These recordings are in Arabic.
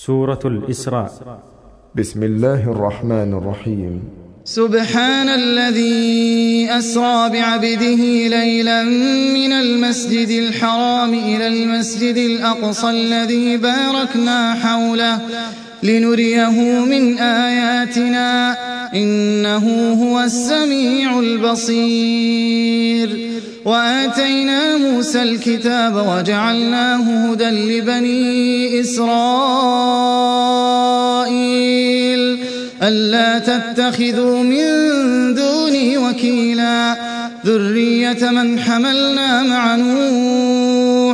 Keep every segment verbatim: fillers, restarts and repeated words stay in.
سورة الإسراء. بسم الله الرحمن الرحيم. سبحان الذي أسرى بعبده ليلا من المسجد الحرام إلى المسجد الأقصى الذي باركنا حوله لنريه من آياتنا إنه هو السميع البصير. وآتينا موسى الكتاب وجعلناه هدى لبني إسرائيل ألا تتخذوا من دوني وكيلا ذرية من حملنا مع نوح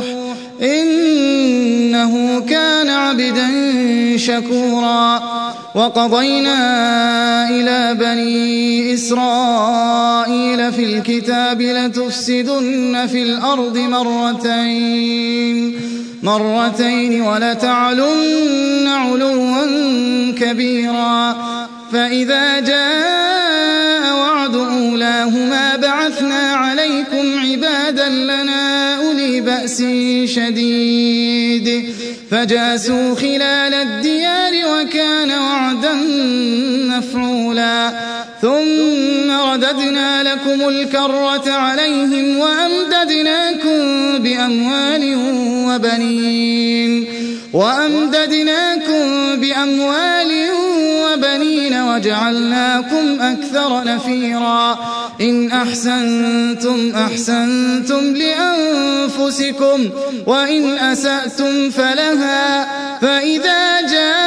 إنه كان عبدا شكورا. وقضينا إلى بني إسرائيل في الكتاب لتفسدن في الأرض مرتين مرتين ولتعلن علوا كبيرا. فإذا جاء وعد أولاهما بعثنا عليكم عبادا لنا أولي بأس شديد فجاسوا خلال الديار وكان وعدا مفعولا. ثم رددنا لكم الكرة عليهم وأمددناكم بأموال وبنين وأمددناكم بأموال وبنين وجعلناكم أكثر نفيرا. إن أحسنتم أحسنتم لأنفسكم وإن أسأتم فلها. فإذا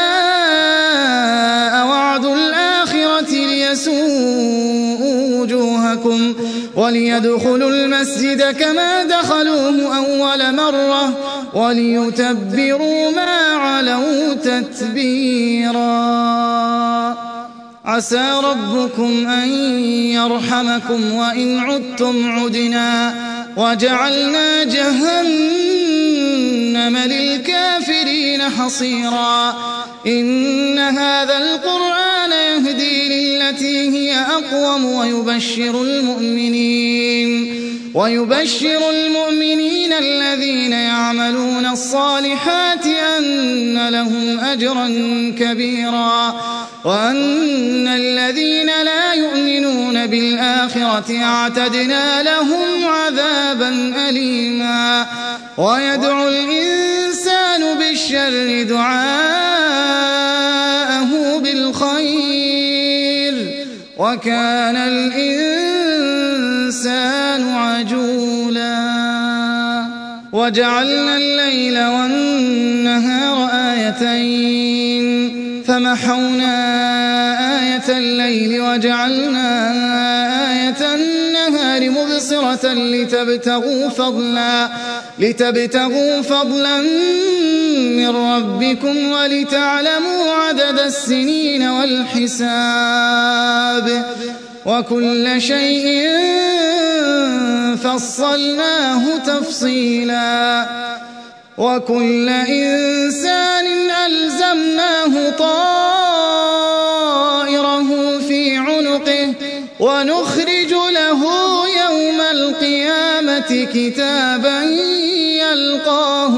جاء وعد الآخرة ليسوءوا وجوهكم وليدخلوا المسجد كما دخلوه أول مرة وليتبروا ما علوا تتبيرا. عسى ربكم أن يرحمكم وإن عدتم عدنا وجعلنا جهنم للكافرين حصيرا. إن هذا القرآن يهدي للتي هي أقوم ويبشر المؤمنين ويبشر المؤمنين الذين يعملون الصالحات أن لهم أجرا كبيرا وأن الذين لا يؤمنون بالآخرة اعتدنا لهم عذابا أليما. ويدعو الإنسان بالشر دعاءه بالخير وكان الإنسان عجولا. وجعلنا الليل والنهار آيتين فمحونا آية الليل وجعلنا آية النهار مبصرة لتبتغوا فضلا لتبتغوا فضلا من ربكم ولتعلموا عدد السنين والحساب وكل شيء فصلناه تفصيلا. وكل إنسان ألزمناه طائره في عنقه ونخرج له يوم القيامة كتابا يلقاه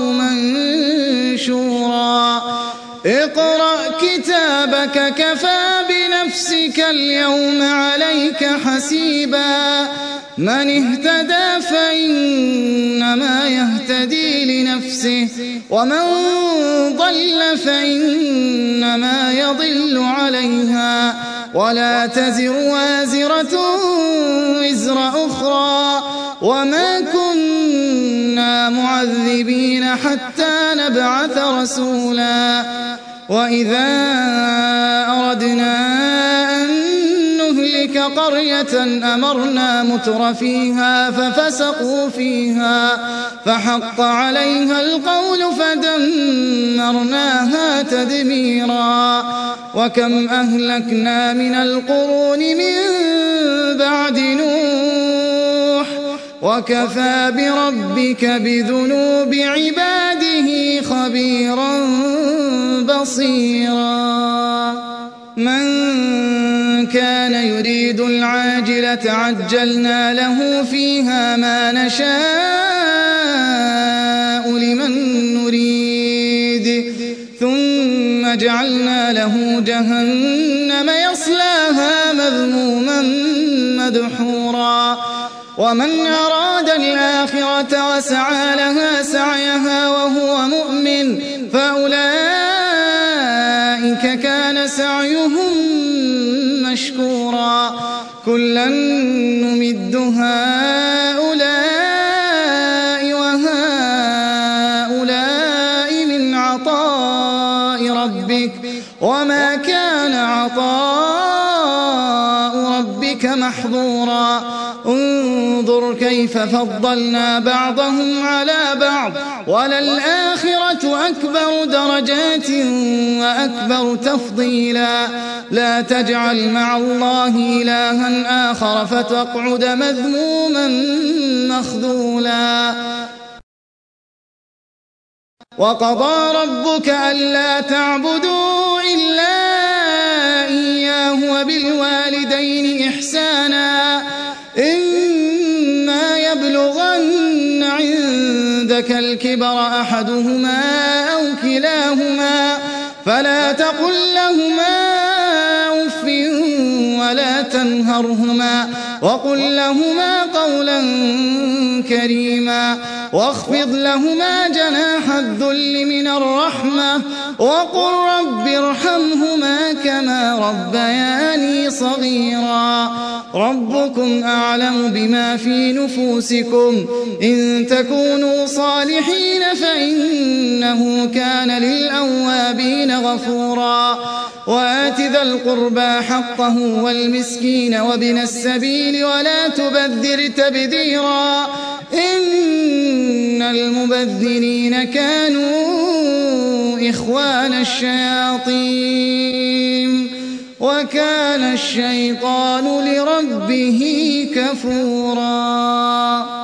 منشورا. اقرأ كتابك كفى بنفسك اليوم عليك حسيبا. من اهتدى فإنما يهتدي لنفسه ومن ضل فإنما يضل عليها ولا تزر وازرة وزر أخرى وما كنا معذبين حتى نبعث رسولا. وإذا أردنا أن نهلك قرية أمرنا متر فيها ففسقوا فيها فحق عليها القول فدمرناها تدميرا. وكم أهلكنا من القرون من بعد نوح وكفى بربك بذنوب عباده خبيرا بصيرا. من كان يريد العاجلة عجلنا له فيها ما نشاء لمن نريد ثم ثم جعلنا له جهنم يصلاها مذموما مدحورا ومن أراد الآخرة وسعى لها سعيها وهو مؤمن فأولئك كان سعيهم مشكورا كلا نمد هؤلاء وهؤلاء من عطاء ربك وما كان عطاء ربك محظورا انظر كيف فضلنا بعضهم على بعض وللآخرة أكبر درجات وأكبر تفضيلا لا تجعل مع الله إلها آخر فتقعد مذموما مخذولا وقضى ربك ألا تعبدوا إلا إياه وبالوالدين إحسانا إما يبلغن عندك الكبر أحدهما أو كلاهما فلا تقل لهما أف ولا تنهرهما وقل لهما قولا كريما واخفض لهما جناح الذل من الرحمة وقل رب ارحمهما كما ربياني صغيرا ربكم أعلم بما في نفوسكم إن تكونوا صالحين فإنه كان للأوابين غفورا وآت ذا القربى حقه والمسكين وابن السبيل ولا تبذر تبذيرا إن المبذرين كانوا إخوان الشياطين وكان الشيطان لربه كفورا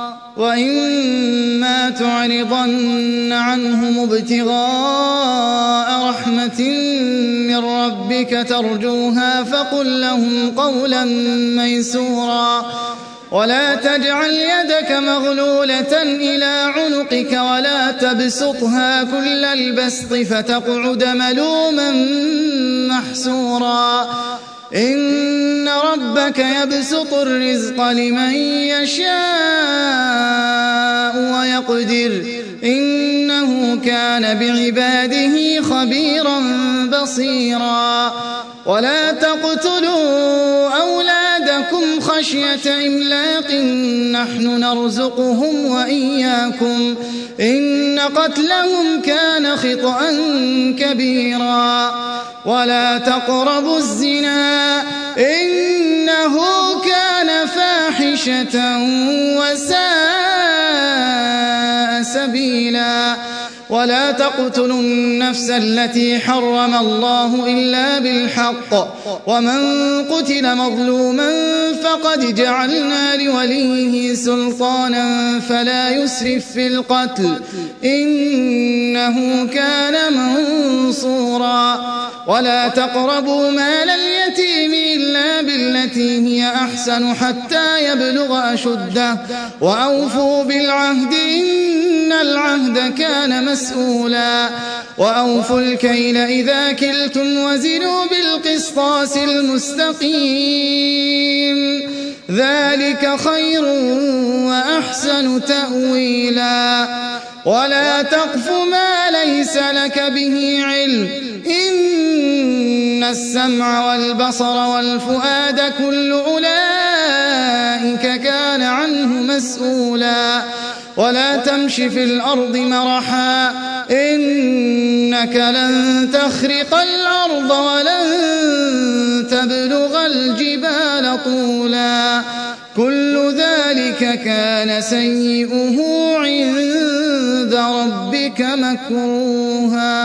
وإما تعرضن عنهم ابتغاء رحمة من ربك ترجوها فقل لهم قولا ميسورا ولا تجعل يدك مغلولة إلى عنقك ولا تبسطها كل البسط فتقعد ملوما محسورا إن ربك يبسط الرزق لمن يشاء ويقدر إنه كان بعباده خبيرا بصيرا ولا تقتلوا أولادكم خشية إملاق نحن نرزقهم وإياكم إن قتلهم كان خطأ كبيرا ولا تقربوا الزنا إنه كان فاحشة وساء سبيلا ولا تقتلوا النفس التي حرم الله إلا بالحق ومن قتل مظلوما فقد جعلنا لوليه سلطانا فلا يسرف في القتل إنه كان منصورا ولا تقربوا مال اليتيم إلا بالتي هي أحسن حتى يبلغ أشده وأوفوا بالعهد إن العهد كان مسؤولا وأوفوا الكيل إذا كلتم وزنوا بالقسطاس المستقيم ذلك خير وأحسن تأويلا ولا تقف ما ليس لك به علم إن السمع والبصر والفؤاد كل أولئك كان عنه مسؤولا ولا تمش في الأرض مرحا إنك لن تخرق الأرض ولن تبلغ الجبال طولا كل ذلك كان سيئه عند ربك مكروها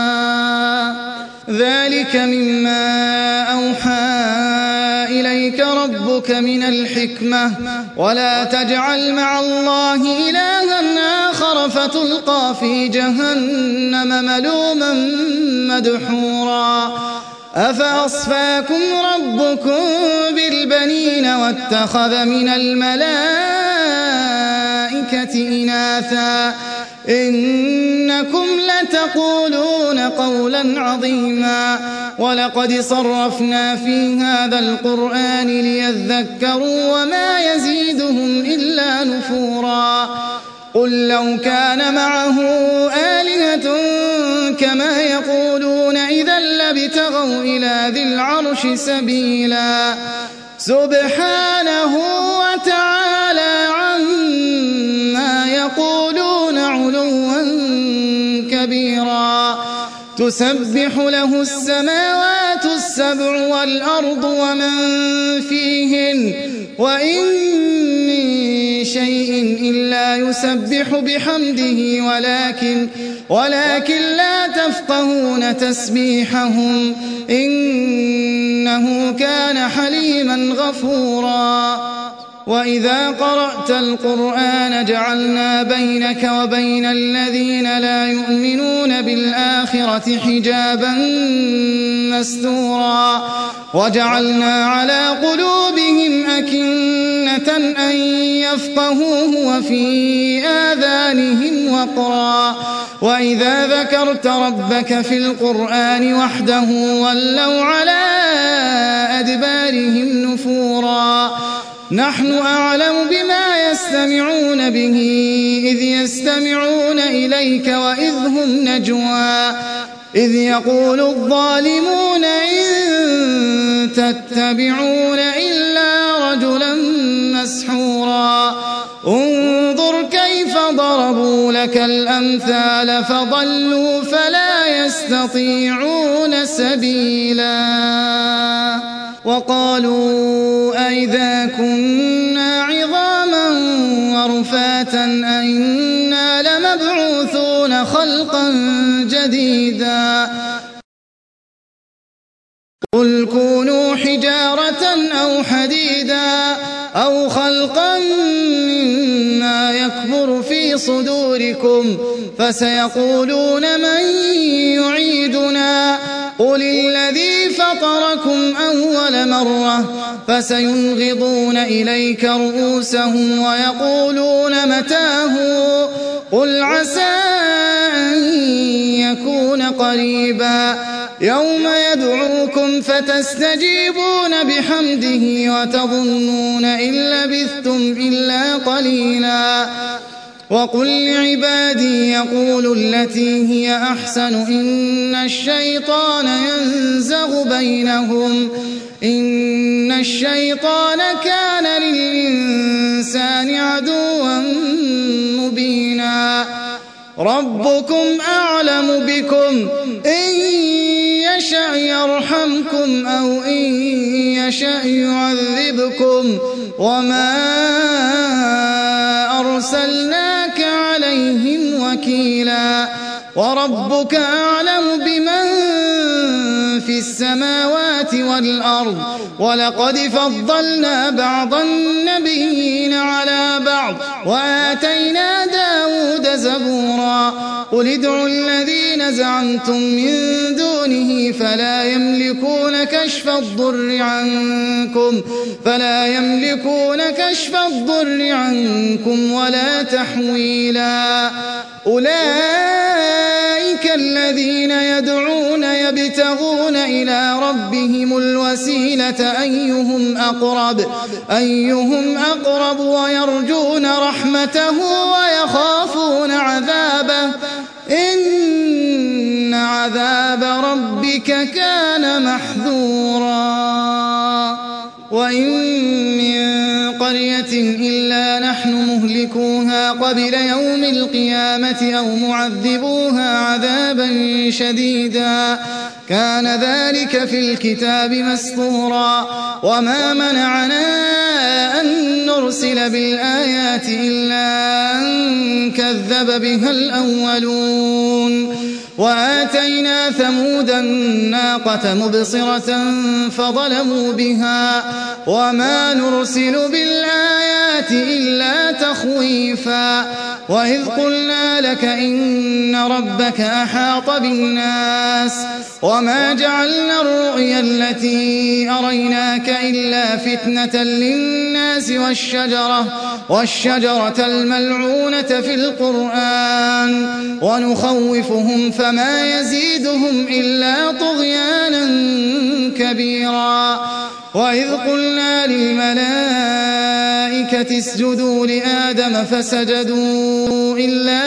ذلك مما أوحى إليك ربك من الحكمة ولا تجعل مع الله إلها آخر فتلقى في جهنم ملوما مدحورا أفأصفاكم ربكم بالبنين واتخذ من الملائكة إناثا إنكم لتقولون قولا عظيما ولقد صرفنا في هذا القرآن ليذكروا وما يزيدهم إلا نفورا قل لو كان معه آلهة كما يقولون إذا لابتغوا إلى ذي العرش سبيلا سبحانه وتعالى عما يقولون علوا كبيرا تسبح له السماوات السبع والأرض ومن فيهن وإن من شيء إلا يسبح بحمده ولكن, ولكن لا تفقهون تسبيحهم إنه كان حليما غفورا وإذا قرأت القرآن جعلنا بينك وبين الذين لا يؤمنون بالآخرة حجابا مستورا وجعلنا على قلوبهم أكنة أن يفقهوه وفي آذانهم وقرا وإذا ذكرت ربك في القرآن وحده ولوا على أدبارهم نفورا نحن أعلم بما يستمعون به إذ يستمعون إليك وإذ هم نجوى إذ يقول الظالمون إن تتبعون إلا رجلا مسحورا انظر كيف ضربوا لك الأمثال فضلوا فلا يستطيعون سبيلا وقالوا أئذا كنا عظاما ورفاتا أئنا لمبعوثون خلقا جديدا قل كونوا حجارة أو حديدا أو خلقا مما يكبر في صدوركم فسيقولون من يعيدنا قل الذي فطركم أول مرة فسينغضون إليك رؤوسهم ويقولون متاه قل عسى أن يكون قريبا يوم يدعوكم فتستجيبون بحمده وتظنون إن لبثتم إلا قليلا وقل لعبادي يقولوا التي هي أحسن إن الشيطان ينزغ بينهم إن الشيطان كان للإنسان عدوا مبينا ربكم أعلم بكم إن يشأ يرحمكم أو إن يشأ يعذبكم وما أرسلناك عليهم وكيلا وربك أعلم بمن في السماوات والأرض ولقد فضلنا بعض النبيين على بعض وآتينا داود زبورا قل ادعوا الذين زعمتم من دونه فلا يملكون كشف الضر عنكم فلا يملكون كشف الضر عنكم ولا تحويلا أولئك الذين يدعون يبتغون إلى ربهم الوسيلة أيهم أقرب أيهم أقرب ويرجون رحمته ويخافون عذابه إن عذاب ربك كان محذورا وإن من قرية إلا نحن مهلكوها قبل يوم القيامة أو معذبوها عذابا شديدا كان ذلك في الكتاب مسطورا وما منعنا أن نرسل بالآيات إلا أن كذب بها الأولون وآتينا ثمود الناقة مبصرة فظلموا بها وما نرسل بالآيات إلا تخويفا وإذ قلنا لك إن ربك أحاط بالناس وما جعلنا الرؤيا التي أريناك إلا فتنة للناس والشجرة, والشجرة الملعونة في القرآن ونخوفهم فما يزيدهم إلا طغيانا كبيرا وإذ قلنا للملائكة اسجدوا لآدم فسجدوا إلا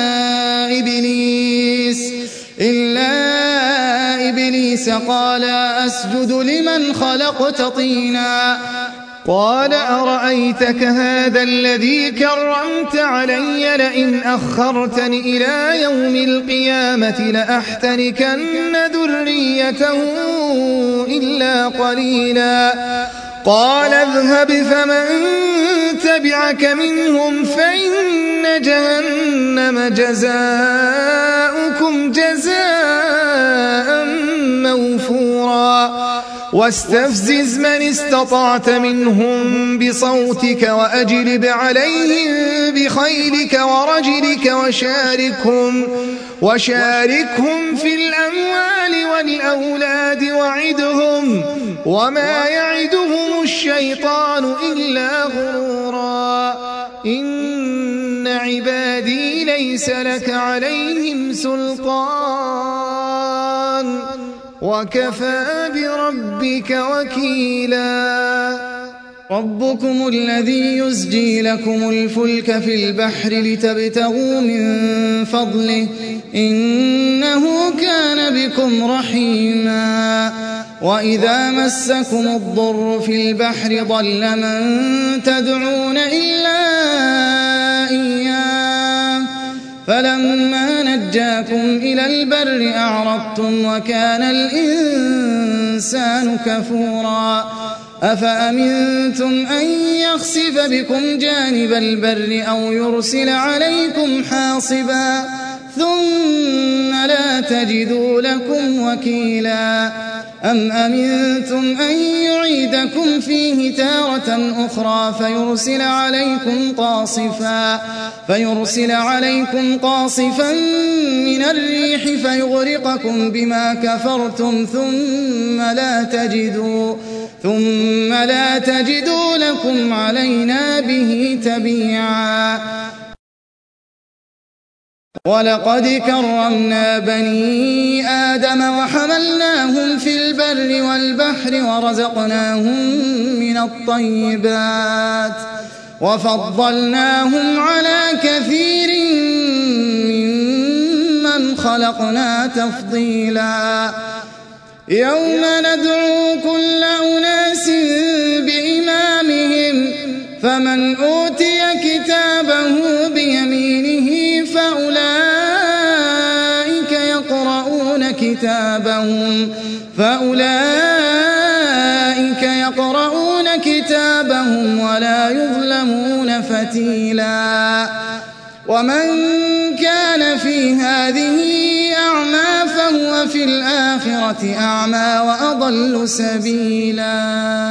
إبليس إلا إبليس قال أسجد لمن خلقت طينا قال أرأيتك هذا الذي كرمت علي لئن أخرتني إلى يوم القيامة لأحتركن ذريته إلا قليلا قال اذهب فمن تبعك منهم فإن جهنم جزاؤكم جزاء موفورا واستفزز من استطعت منهم بصوتك وأجلب عليهم بخيلك ورجلك وشاركهم, وشاركهم في الأموال والأولاد وعدهم وما يعدهم الشيطان إلا غرورا إن عبادي ليس لك عليهم سلطان وكفى بربك وكيلا ربكم الذي يزجي لكم الفلك في البحر لتبتغوا من فضله إنه كان بكم رحيما وإذا مسكم الضر في البحر ضل من تدعون إلا إياه فلما نجاكم إلى البر أعرضتم وكان الإنسان كفورا أفأمنتم أن يخسف بكم جانب البر أو يرسل عليكم حاصبا ثم لا تجدوا لكم وكيلا أم أمنتم أن يعيدكم فيه تارة أخرى فيرسل عليكم قاصفا فيرسل عليكم قاصفا من الريح فيغرقكم بما كفرتم ثم لا تجدوا ثم لا تجدوا لكم علينا به تبيعا ولقد كرمنا بني آدم وحملناهم في البر والبحر ورزقناهم من الطيبات وفضلناهم على كثير ممن خلقنا تفضيلا يوم ندعو كل أناس بإمامهم فمن أوتي كتابه بيمينه فأولئك يقرؤون كتابهم فأولئك يقرؤون كتابهم ولا يظلمون فتيلا ومن كان في هذه أعمى فهو في الآخرة أعمى وأضل سبيلا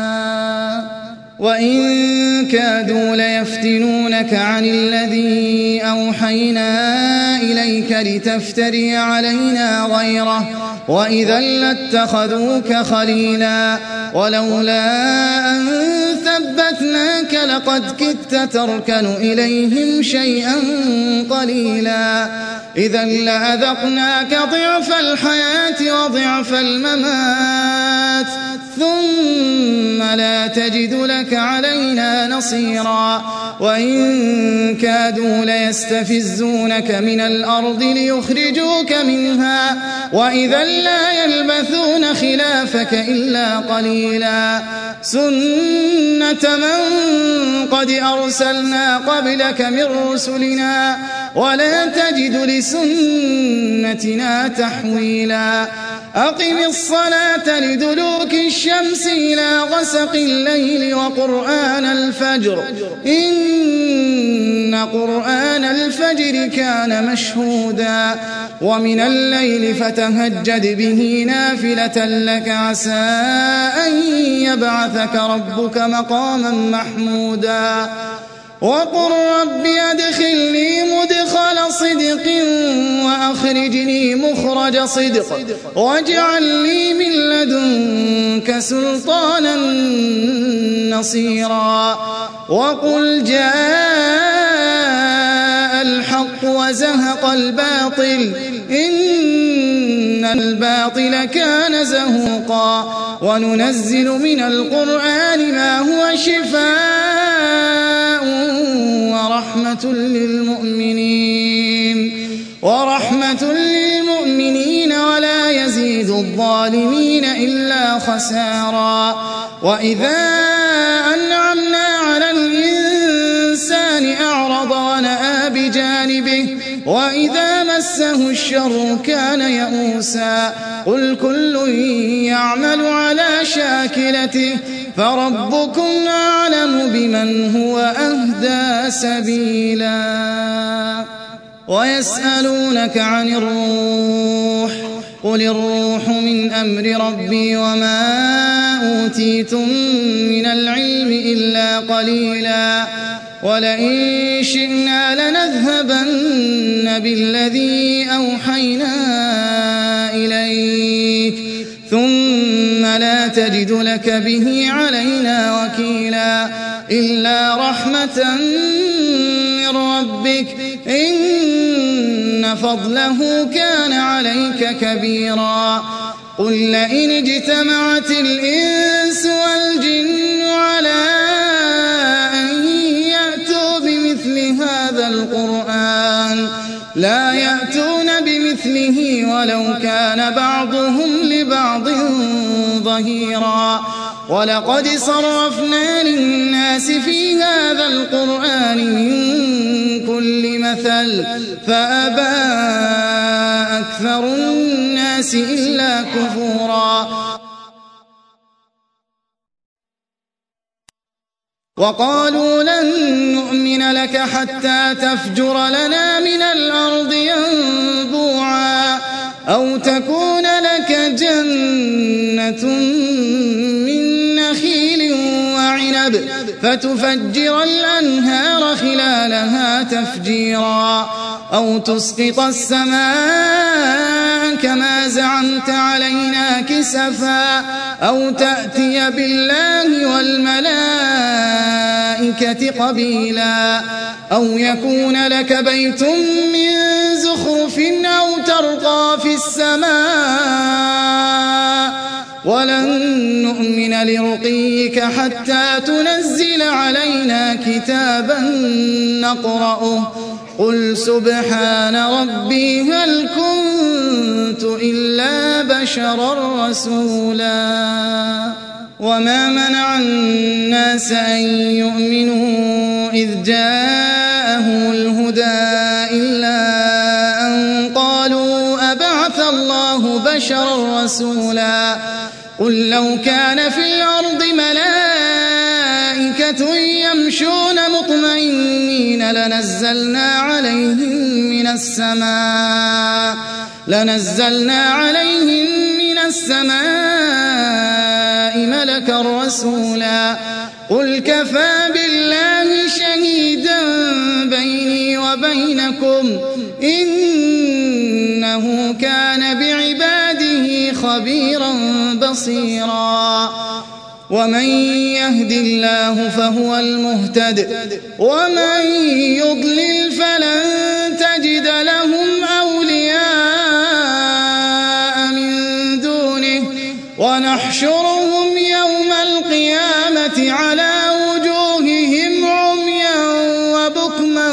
وإن كادوا ليفتنونك عن الذي أوحينا إليك لتفتري علينا غيره وإذا لاتخذوك خليلا ولولا أن ثبتناك لقد كدت تركن إليهم شيئا قليلا إذا لأذقناك ضعف الحياة وضعف الممات ثم لا تجد لك علينا نصيرا وإن كادوا ليستفزونك من الأرض ليخرجوك منها وإذا لا يلبثون خلافك إلا قليلا سنة من قد أرسلنا قبلك من رسلنا ولا تجد لسنتنا تحويلا أقم الصلاة لدلوك الشمس إلى غسق الليل وقرآن الفجر إن قرآن الفجر كان مشهودا ومن الليل فتهجد به نافلة لك عسى أن يبعثك ربك مقاما محمودا وقل رب أدخلني مدخل صدق وأخرجني مخرج صدق واجعل لي من لدنك سلطانا نصيرا وقل جاء الحق وزهق الباطل إن الباطل كان زهوقا وننزل من القرآن ما هو شفاء ورحمة للمؤمنين ورحمة للمؤمنين ولا يزيد الظالمين إلا خسارا وإذا أنعمنا على الإنسان أعرض ونأى بجانبه وإذا مسه الشر كان يئوسا قل كل يعمل على شاكلته فربكم أعلم بمن هو أهدى سبيلا ويسألونك عن الروح قل الروح من أمر ربي وما أوتيتم من العلم إلا قليلا ولئن شئنا لنذهبن بالذي أوحينا إليك ثم لا تجد لك به علينا وكيلا إلا رحمة من ربك إن فضله كان عليك كبيرا قل لئن اجتمعت الإنس والجن على أن يأتوا بمثل هذا القرآن لا يأتون بمثله ولو كان بعضهم لبعض ظهيرا ولقد صرفنا للناس في هذا القرآن من كل مثل فأبى أكثر الناس إلا كفورا وقالوا لن نؤمن لك حتى تفجر لنا من الأرض ينبوعا أو تكون لك جنة من نخيل وعنب فتفجر الأنهار خلالها تفجيرا أو تسقط السماء كما زعمت علينا كسفا أو تأتي بالله والملائكة قبيلا أو يكون لك بيت من زخرف أو ترقى في السماء ولن نؤمن لرقيك حتى تنزل علينا كتابا نقرأه قل سبحان ربي هل كنت إلا بشرا رسولا وما منع الناس أن يؤمنوا إذ جاءهم الهدى إلا أن قالوا أبعث الله بشرا رسولا قل لو كان في الأرض ملائكة يمشون مطمئنين لنزلنا عليهم من السماء لنزلنا عليهم من السماء ملكا رسولا قل كفى بالله شهيدا بيني وبينكم إنه كان بعباده خبيرا بصيرا ومن يهد الله فهو المهتد ومن يضلل فلن تجد لهم أولياء من دونه ونحشرهم يوم القيامة على وجوههم عميا وبكما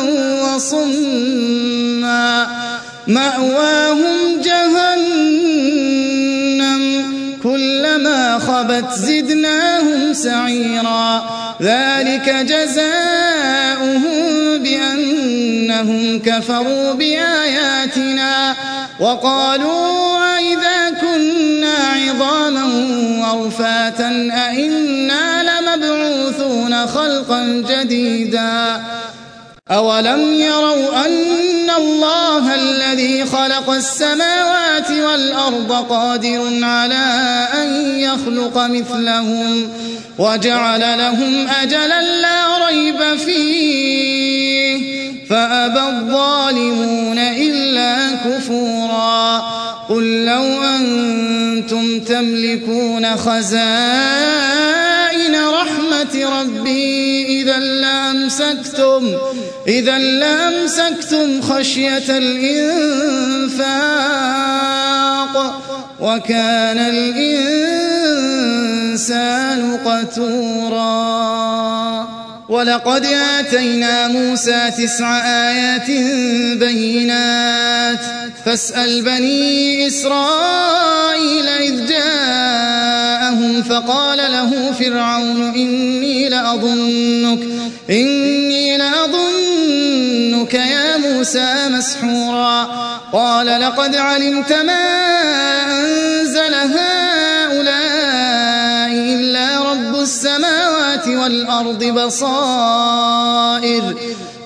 وصما مأواهم جهنم كلما خبت زدناهم سعيرا ذلك جزاؤهم بأنهم كفروا بآياتنا وقالوا أئذا كنا عظاما ورفاتا أئنا لمبعوثون خلقا جديدا أولم يروا أن الله الذي خلق السماوات والأرض قادر على أن يخلق مثلهم وجعل لهم أجلا لا ريب فيه فأبى الظالمون إلا كفورا قل لو أنتم تملكون خزائن رحمة ربي إذا لأمسكتم إذا لأمسكتم خشية الإنفاق وكان الإنسان قتورا ولقد آتينا موسى تسع آيات بينات فاسأل بني إسرائيل إذ جاءهم فقال له فرعون إني لأظنك إني لأظنك يا موسى مسحورا قال لقد علمت ما أنزل هؤلاء إلا رب السماوات والأرض بصائر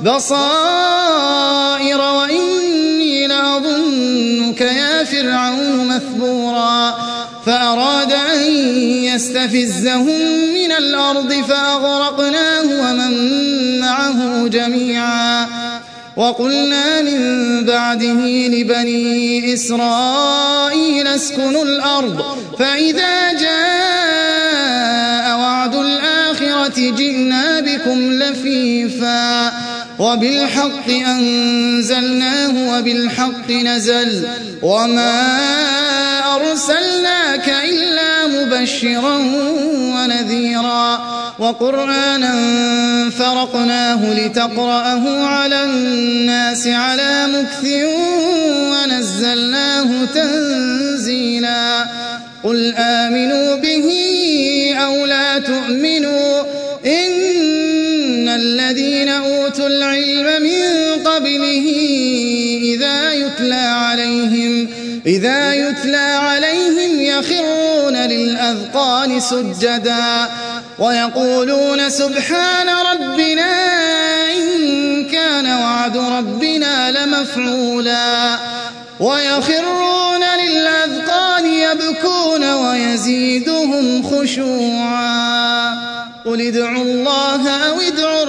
بصائر وإني لأظنك يا فرعون مثبورا فأراد أن يستفزهم من الأرض فأغرقناه ومن معه جميعا وقلنا من بعده لبني إسرائيل اسكنوا الأرض فإذا جاء وعد الآخرة جئنا بكم لفيفا وبالحق أنزلناه وبالحق نزل وما أرسلناك إلا مبشرا ونذيرا وقرآنا فرقناه لتقرأه على الناس على مكث ونزلناه تنزيلا قل آمنوا به أو لا تؤمنوا إن الذين أوتوا العلم من قبله إذا يتلى عليهم إذا يتلى عليهم يخرون للأذقان سجدا ويقولون سبحان ربنا إن كان وعد ربنا لمفعولا ويخرون للأذقان يبكون ويزيدهم خشوعا قل ادعوا الله أو ادعوا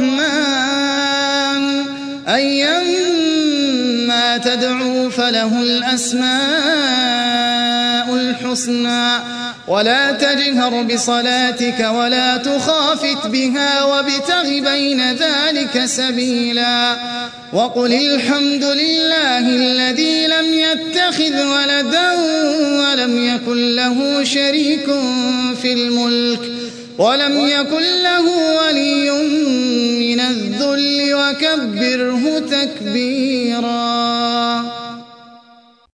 الرحمن أيما تدعوا فله الأسماء الحسنى ولا تجهر بصلاتك ولا تخافت بها وابتغ بين ذلك سبيلا وقل الحمد لله الذي لم يتخذ ولدا ولم يكن له شريك في الملك ولم يكن له ولي من الذل وكبره تكبيرا.